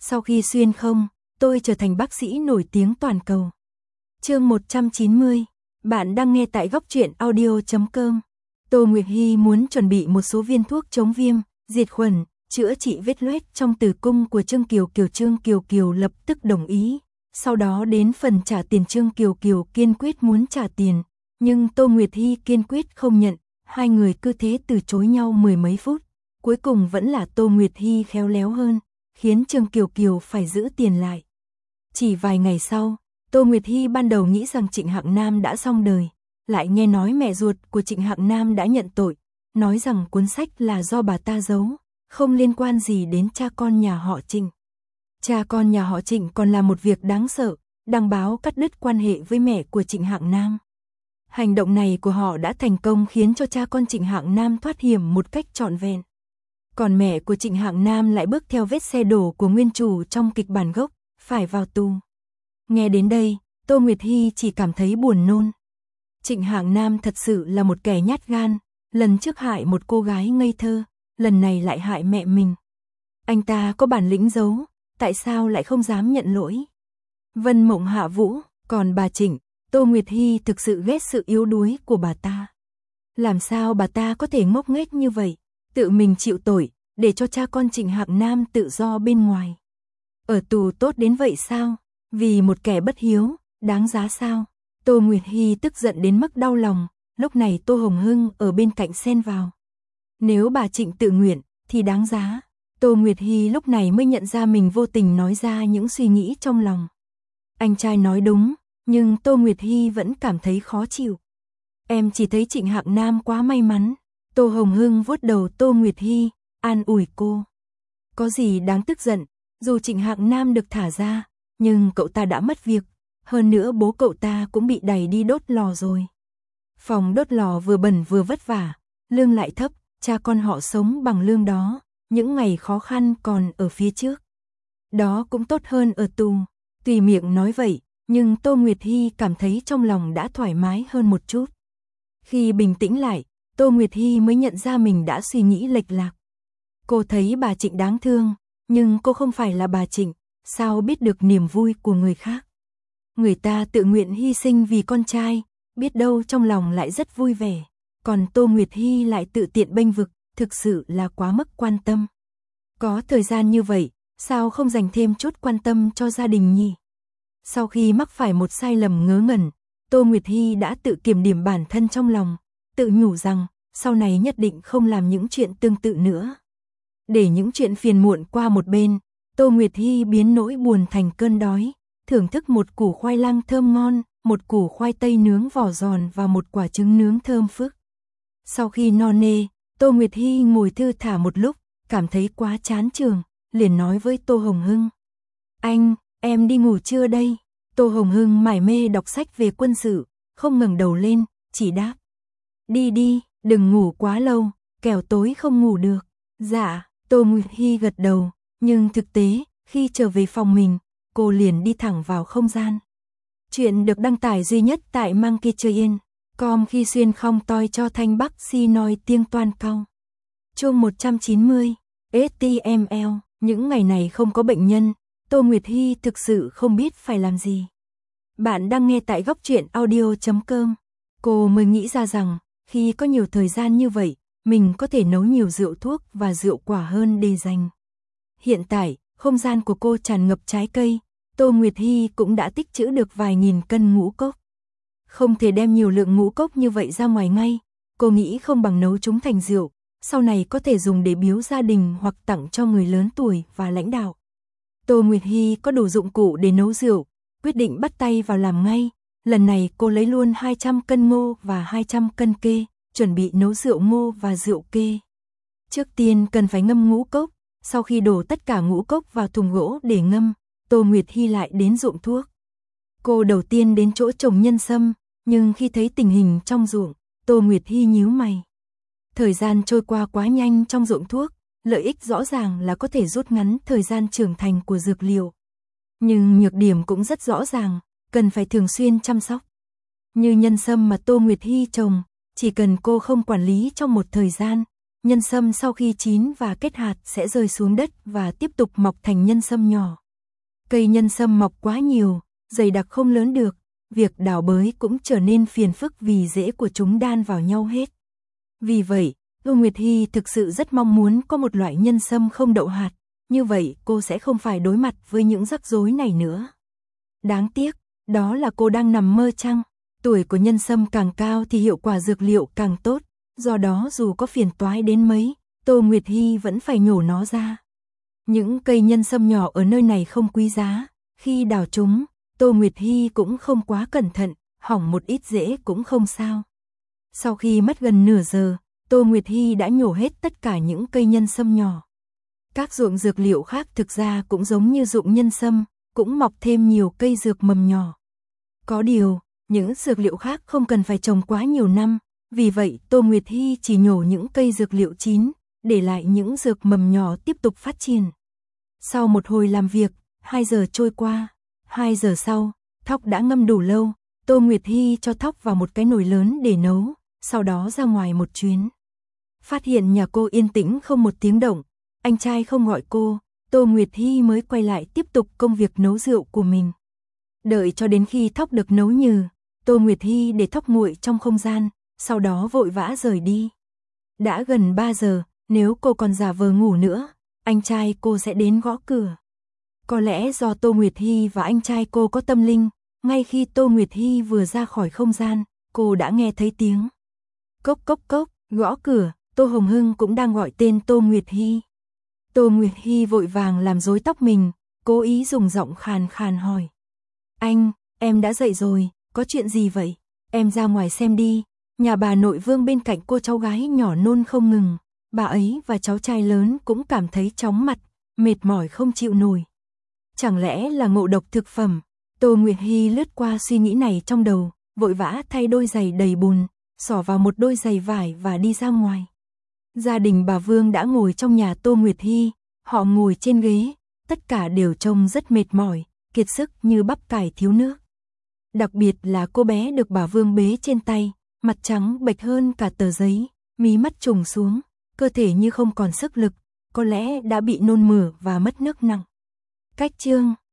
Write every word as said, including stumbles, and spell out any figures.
Sau khi xuyên không, tôi trở thành bác sĩ nổi tiếng toàn cầu. Chương một trăm chín mươi, bạn đang nghe tại góc truyện audio chấm com. Tô Nguyệt Hy muốn chuẩn bị một số viên thuốc chống viêm, diệt khuẩn, chữa trị vết loét trong tử cung của Trương Kiều Kiều. Trương Kiều Kiều lập tức đồng ý. Sau đó đến phần trả tiền, Trương Kiều Kiều kiên quyết muốn trả tiền, nhưng Tô Nguyệt Hy kiên quyết không nhận. Hai người cứ thế từ chối nhau mười mấy phút. Cuối cùng vẫn là Tô Nguyệt Hy khéo léo hơn, khiến Trương Kiều Kiều phải giữ tiền lại. Chỉ vài ngày sau, Tô Nguyệt Hy ban đầu nghĩ rằng Trịnh Hạng Nam đã xong đời, lại nghe nói mẹ ruột của Trịnh Hạng Nam đã nhận tội, nói rằng cuốn sách là do bà ta giấu, không liên quan gì đến cha con nhà họ Trịnh. Cha con nhà họ Trịnh còn là một việc đáng sợ, đăng báo cắt đứt quan hệ với mẹ của Trịnh Hạng Nam. Hành động này của họ đã thành công khiến cho cha con Trịnh Hạng Nam thoát hiểm một cách trọn vẹn. Còn mẹ của Trịnh Hạng Nam lại bước theo vết xe đổ của nguyên chủ trong kịch bản gốc, phải vào tù. Nghe đến đây, Tô Nguyệt Hy chỉ cảm thấy buồn nôn. Trịnh Hạng Nam thật sự là một kẻ nhát gan, lần trước hại một cô gái ngây thơ, lần này lại hại mẹ mình. Anh ta có bản lĩnh giấu, tại sao lại không dám nhận lỗi? Vân Mộng Hạ Vũ, còn bà Trịnh, Tô Nguyệt Hy thực sự ghét sự yếu đuối của bà ta. Làm sao bà ta có thể ngốc nghếch như vậy, tự mình chịu tội, để cho cha con Trịnh Hạng Nam tự do bên ngoài. Ở tù tốt đến vậy sao? Vì một kẻ bất hiếu, đáng giá sao? Tô Nguyệt Hy tức giận đến mức đau lòng, lúc này Tô Hồng Hưng ở bên cạnh xen vào. Nếu bà Trịnh tự nguyện, thì đáng giá. Tô Nguyệt Hy lúc này mới nhận ra mình vô tình nói ra những suy nghĩ trong lòng. Anh trai nói đúng, nhưng Tô Nguyệt Hy vẫn cảm thấy khó chịu. Em chỉ thấy Trịnh Hạng Nam quá may mắn. Tô Hồng Hưng vuốt đầu Tô Nguyệt Hy, an ủi cô. Có gì đáng tức giận, dù Trịnh Hạng Nam được thả ra, nhưng cậu ta đã mất việc, hơn nữa bố cậu ta cũng bị đẩy đi đốt lò rồi. Phòng đốt lò vừa bẩn vừa vất vả, lương lại thấp, cha con họ sống bằng lương đó, những ngày khó khăn còn ở phía trước. Đó cũng tốt hơn ở tù. Tùy miệng nói vậy, nhưng Tô Nguyệt Hy cảm thấy trong lòng đã thoải mái hơn một chút. Khi bình tĩnh lại, Tô Nguyệt Hy mới nhận ra mình đã suy nghĩ lệch lạc. Cô thấy bà Trịnh đáng thương, nhưng cô không phải là bà Trịnh, sao biết được niềm vui của người khác. Người ta tự nguyện hy sinh vì con trai, biết đâu trong lòng lại rất vui vẻ. Còn Tô Nguyệt Hy lại tự tiện bênh vực, thực sự là quá mức quan tâm. Có thời gian như vậy, sao không dành thêm chút quan tâm cho gia đình nhỉ? Sau khi mắc phải một sai lầm ngớ ngẩn, Tô Nguyệt Hy đã tự kiểm điểm bản thân trong lòng, tự nhủ rằng sau này nhất định không làm những chuyện tương tự nữa. Để những chuyện phiền muộn qua một bên, Tô Nguyệt Hy biến nỗi buồn thành cơn đói, thưởng thức một củ khoai lang thơm ngon, một củ khoai tây nướng vỏ giòn và một quả trứng nướng thơm phức. Sau khi no nê, Tô Nguyệt Hy ngồi thư thả một lúc, cảm thấy quá chán trường, liền nói với Tô Hồng Hưng. Anh, em đi ngủ trưa đây. Tô Hồng Hưng mải mê đọc sách về quân sự, không ngẩng đầu lên, chỉ đáp. Đi đi, đừng ngủ quá lâu, kẻo tối không ngủ được. Dạ, Tô Nguyệt Hy gật đầu, nhưng thực tế, khi trở về phòng mình, cô liền đi thẳng vào không gian. Chuyện được đăng tải duy nhất tại Monkey Train chấm com khi xuyên không toi cho thanh bắc si nói tiếng toan cao. Chương một trăm chín mươi, ét tê em lờ, những ngày này không có bệnh nhân, Tô Nguyệt Hy thực sự không biết phải làm gì. Bạn đang nghe tại góc truyện audio chấm com. Cô mới nghĩ ra rằng, khi có nhiều thời gian như vậy, mình có thể nấu nhiều rượu thuốc và rượu quả hơn để dành. Hiện tại, không gian của cô tràn ngập trái cây, Tô Nguyệt Hy cũng đã tích trữ được vài nghìn cân ngũ cốc. Không thể đem nhiều lượng ngũ cốc như vậy ra ngoài ngay, cô nghĩ không bằng nấu chúng thành rượu, sau này có thể dùng để biếu gia đình hoặc tặng cho người lớn tuổi và lãnh đạo. Tô Nguyệt Hy có đủ dụng cụ để nấu rượu, quyết định bắt tay vào làm ngay. Lần này cô lấy luôn hai trăm cân ngô và hai trăm cân kê, chuẩn bị nấu rượu ngô và rượu kê. Trước tiên cần phải ngâm ngũ cốc, sau khi đổ tất cả ngũ cốc vào thùng gỗ để ngâm, Tô Nguyệt Hy lại đến ruộng thuốc. Cô đầu tiên đến chỗ trồng nhân sâm, nhưng khi thấy tình hình trong ruộng, Tô Nguyệt Hy nhíu mày. Thời gian trôi qua quá nhanh trong ruộng thuốc, lợi ích rõ ràng là có thể rút ngắn thời gian trưởng thành của dược liệu. Nhưng nhược điểm cũng rất rõ ràng, cần phải thường xuyên chăm sóc. Như nhân sâm mà Tô Nguyệt Hy trồng, chỉ cần cô không quản lý trong một thời gian, nhân sâm sau khi chín và kết hạt sẽ rơi xuống đất và tiếp tục mọc thành nhân sâm nhỏ. Cây nhân sâm mọc quá nhiều, dày đặc không lớn được, việc đào bới cũng trở nên phiền phức vì rễ của chúng đan vào nhau hết. Vì vậy, Tô Nguyệt Hy thực sự rất mong muốn có một loại nhân sâm không đậu hạt, như vậy cô sẽ không phải đối mặt với những rắc rối này nữa. Đáng tiếc, đó là cô đang nằm mơ chăng? Tuổi của nhân sâm càng cao thì hiệu quả dược liệu càng tốt, do đó dù có phiền toái đến mấy, Tô Nguyệt Hy vẫn phải nhổ nó ra. Những cây nhân sâm nhỏ ở nơi này không quý giá, khi đào chúng, Tô Nguyệt Hy cũng không quá cẩn thận, hỏng một ít rễ cũng không sao. Sau khi mất gần nửa giờ, Tô Nguyệt Hy đã nhổ hết tất cả những cây nhân sâm nhỏ. Các ruộng dược liệu khác thực ra cũng giống như ruộng nhân sâm, cũng mọc thêm nhiều cây dược mầm nhỏ. Có điều, những dược liệu khác không cần phải trồng quá nhiều năm, vì vậy Tô Nguyệt Hy chỉ nhổ những cây dược liệu chín, để lại những dược mầm nhỏ tiếp tục phát triển. Sau một hồi làm việc, hai giờ trôi qua, hai giờ sau, thóc đã ngâm đủ lâu, Tô Nguyệt Hy cho thóc vào một cái nồi lớn để nấu, sau đó ra ngoài một chuyến. Phát hiện nhà cô yên tĩnh không một tiếng động, anh trai không gọi cô, Tô Nguyệt Hy mới quay lại tiếp tục công việc nấu rượu của mình. Đợi cho đến khi thóc được nấu nhừ, Tô Nguyệt Hy để thóc nguội trong không gian, sau đó vội vã rời đi. Đã gần ba giờ, nếu cô còn giả vờ ngủ nữa, anh trai cô sẽ đến gõ cửa. Có lẽ do Tô Nguyệt Hy và anh trai cô có tâm linh, ngay khi Tô Nguyệt Hy vừa ra khỏi không gian, cô đã nghe thấy tiếng cốc cốc cốc, gõ cửa, Tô Hồng Hưng cũng đang gọi tên Tô Nguyệt Hy. Tô Nguyệt Hy vội vàng làm rối tóc mình, cố ý dùng giọng khàn khàn hỏi. Anh, em đã dậy rồi, có chuyện gì vậy? Em ra ngoài xem đi, nhà bà nội Vương bên cạnh cô cháu gái nhỏ nôn không ngừng, bà ấy và cháu trai lớn cũng cảm thấy chóng mặt, mệt mỏi không chịu nổi. Chẳng lẽ là ngộ độc thực phẩm? Tô Nguyệt Hy lướt qua suy nghĩ này trong đầu, vội vã thay đôi giày đầy bùn, xỏ vào một đôi giày vải và đi ra ngoài. Gia đình bà Vương đã ngồi trong nhà Tô Nguyệt Hy, họ ngồi trên ghế, tất cả đều trông rất mệt mỏi, kiệt sức như bắp cải thiếu nước. Đặc biệt là cô bé được bà Vương bế trên tay, mặt trắng bệch hơn cả tờ giấy, mí mắt trùng xuống, cơ thể như không còn sức lực, có lẽ đã bị nôn mửa và mất nước nặng. Cách chương